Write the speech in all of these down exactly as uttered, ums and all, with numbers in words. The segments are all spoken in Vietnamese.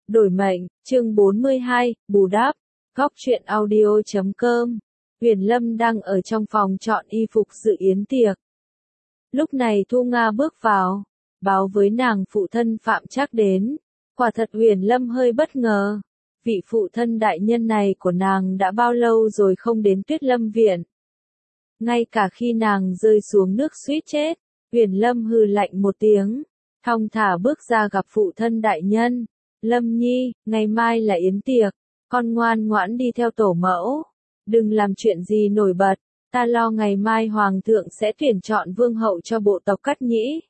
Đổi mệnh, chương bốn mươi hai, bù đắp, góc truyện audio chấm com. Huyền Lâm đang ở trong phòng chọn y phục dự yến tiệc. Lúc này Thu Nga bước vào, báo với nàng phụ thân Phạm Trác đến. Quả thật Huyền Lâm hơi bất ngờ. Vị phụ thân đại nhân này của nàng đã bao lâu rồi không đến Tuyết Lâm viện. Ngay cả khi nàng rơi xuống nước suýt chết, Huyền Lâm hừ lạnh một tiếng, thong thả bước ra gặp phụ thân đại nhân. Lâm Nhi, ngày mai là yến tiệc, con ngoan ngoãn đi theo tổ mẫu. Đừng làm chuyện gì nổi bật, ta lo ngày mai hoàng thượng sẽ tuyển chọn vương hậu cho bộ tộc Cát Nhĩ.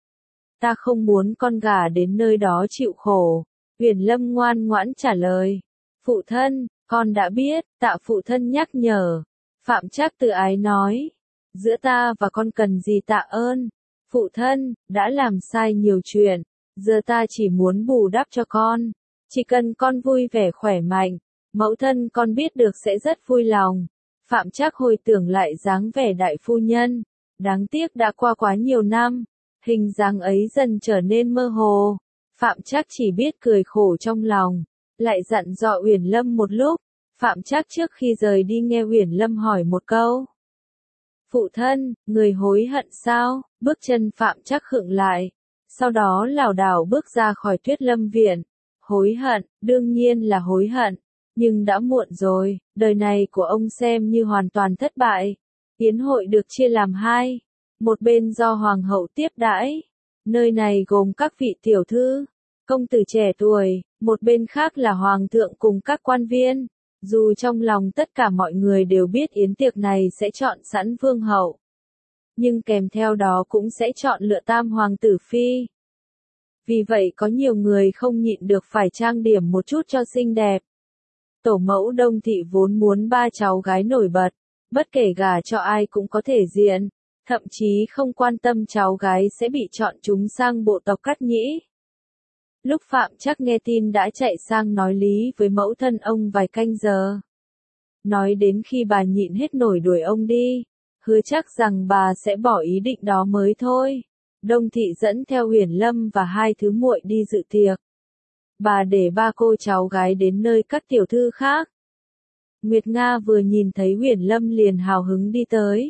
Ta không muốn con gả đến nơi đó chịu khổ. Huyền Lâm ngoan ngoãn trả lời. Phụ thân, con đã biết, tạ phụ thân nhắc nhở. Phạm Trác tự ái nói. Giữa ta và con cần gì tạ ơn. Phụ thân, đã làm sai nhiều chuyện. Giờ ta chỉ muốn bù đắp cho con. Chỉ cần con vui vẻ khỏe mạnh, mẫu thân con biết được sẽ rất vui lòng. Phạm Trác hồi tưởng lại dáng vẻ đại phu nhân. Đáng tiếc đã qua quá nhiều năm. Hình dáng ấy dần trở nên mơ hồ. Phạm Trác chỉ biết cười khổ trong lòng. Lại dặn dò Uyển Lâm một lúc. Phạm Trác trước khi rời đi nghe Uyển Lâm hỏi một câu. Phụ thân, người hối hận sao? Bước chân Phạm Trác khựng lại. Sau đó lảo đảo bước ra khỏi Tuyết Lâm viện. Hối hận, đương nhiên là hối hận. Nhưng đã muộn rồi, đời này của ông xem như hoàn toàn thất bại. Yến hội được chia làm hai. Một bên do hoàng hậu tiếp đãi. Nơi này gồm các vị tiểu thư, công tử trẻ tuổi. Một bên khác là hoàng thượng cùng các quan viên. Dù trong lòng tất cả mọi người đều biết yến tiệc này sẽ chọn sẵn vương hậu. Nhưng kèm theo đó cũng sẽ chọn lựa tam hoàng tử phi. Vì vậy có nhiều người không nhịn được phải trang điểm một chút cho xinh đẹp. Tổ mẫu Đông Thị vốn muốn ba cháu gái nổi bật, bất kể gả cho ai cũng có thể diện, thậm chí không quan tâm cháu gái sẽ bị chọn chúng sang bộ tộc Cát Nhĩ. Lúc Phạm Trác nghe tin đã chạy sang nói lý với mẫu thân ông vài canh giờ. Nói đến khi bà nhịn hết nổi đuổi ông đi, hứa chắc rằng bà sẽ bỏ ý định đó mới thôi. Đông Thị dẫn theo Huyền Lâm và hai thứ muội đi dự tiệc. Bà để ba cô cháu gái đến nơi các tiểu thư khác. Nguyệt Nga vừa nhìn thấy Huyền Lâm liền hào hứng đi tới.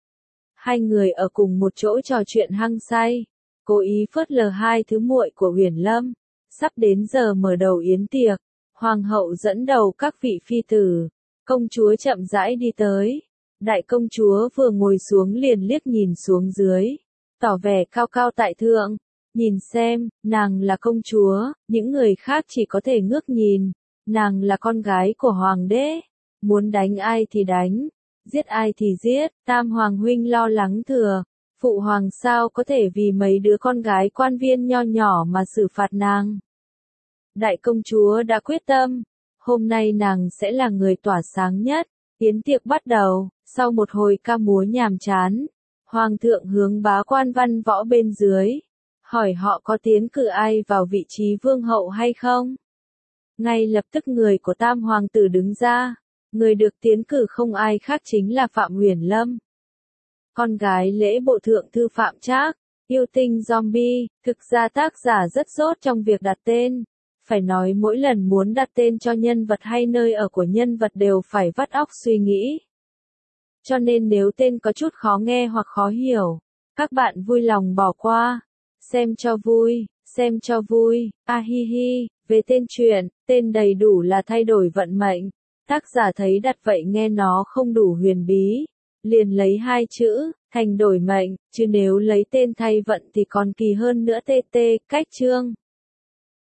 Hai người ở cùng một chỗ trò chuyện hăng say, cố ý phớt lờ hai thứ muội của Huyền Lâm. Sắp đến giờ mở đầu yến tiệc, hoàng hậu dẫn đầu các vị phi tử, công chúa chậm rãi đi tới. Đại công chúa vừa ngồi xuống liền liếc nhìn xuống dưới, tỏ vẻ cao cao tại thượng. Nhìn xem, nàng là công chúa, những người khác chỉ có thể ngước nhìn. Nàng là con gái của hoàng đế, muốn đánh ai thì đánh, giết ai thì giết. Tam hoàng huynh lo lắng thừa, phụ hoàng sao có thể vì mấy đứa con gái quan viên nho nhỏ mà xử phạt nàng. Đại công chúa đã quyết tâm, hôm nay nàng sẽ là người tỏa sáng nhất. Yến tiệc bắt đầu, sau một hồi ca múa nhàm chán, hoàng thượng hướng bá quan văn võ bên dưới, hỏi họ có tiến cử ai vào vị trí vương hậu hay không. Ngay lập tức người của tam hoàng tử đứng ra, người được tiến cử không ai khác chính là Phạm Huyền Lâm. Con gái lễ bộ thượng thư Phạm Trác, yêu tinh zombie. Thực ra tác giả rất dốt trong việc đặt tên. Phải nói mỗi lần muốn đặt tên cho nhân vật hay nơi ở của nhân vật đều phải vắt óc suy nghĩ. Cho nên nếu tên có chút khó nghe hoặc khó hiểu, các bạn vui lòng bỏ qua. Xem cho vui, xem cho vui. A hi hi, về tên truyện, tên đầy đủ là thay đổi vận mệnh. Tác giả thấy đặt vậy nghe nó không đủ huyền bí, liền lấy hai chữ, thành đổi mệnh, chứ nếu lấy tên thay vận thì còn kỳ hơn nữa. Tt, cách chương.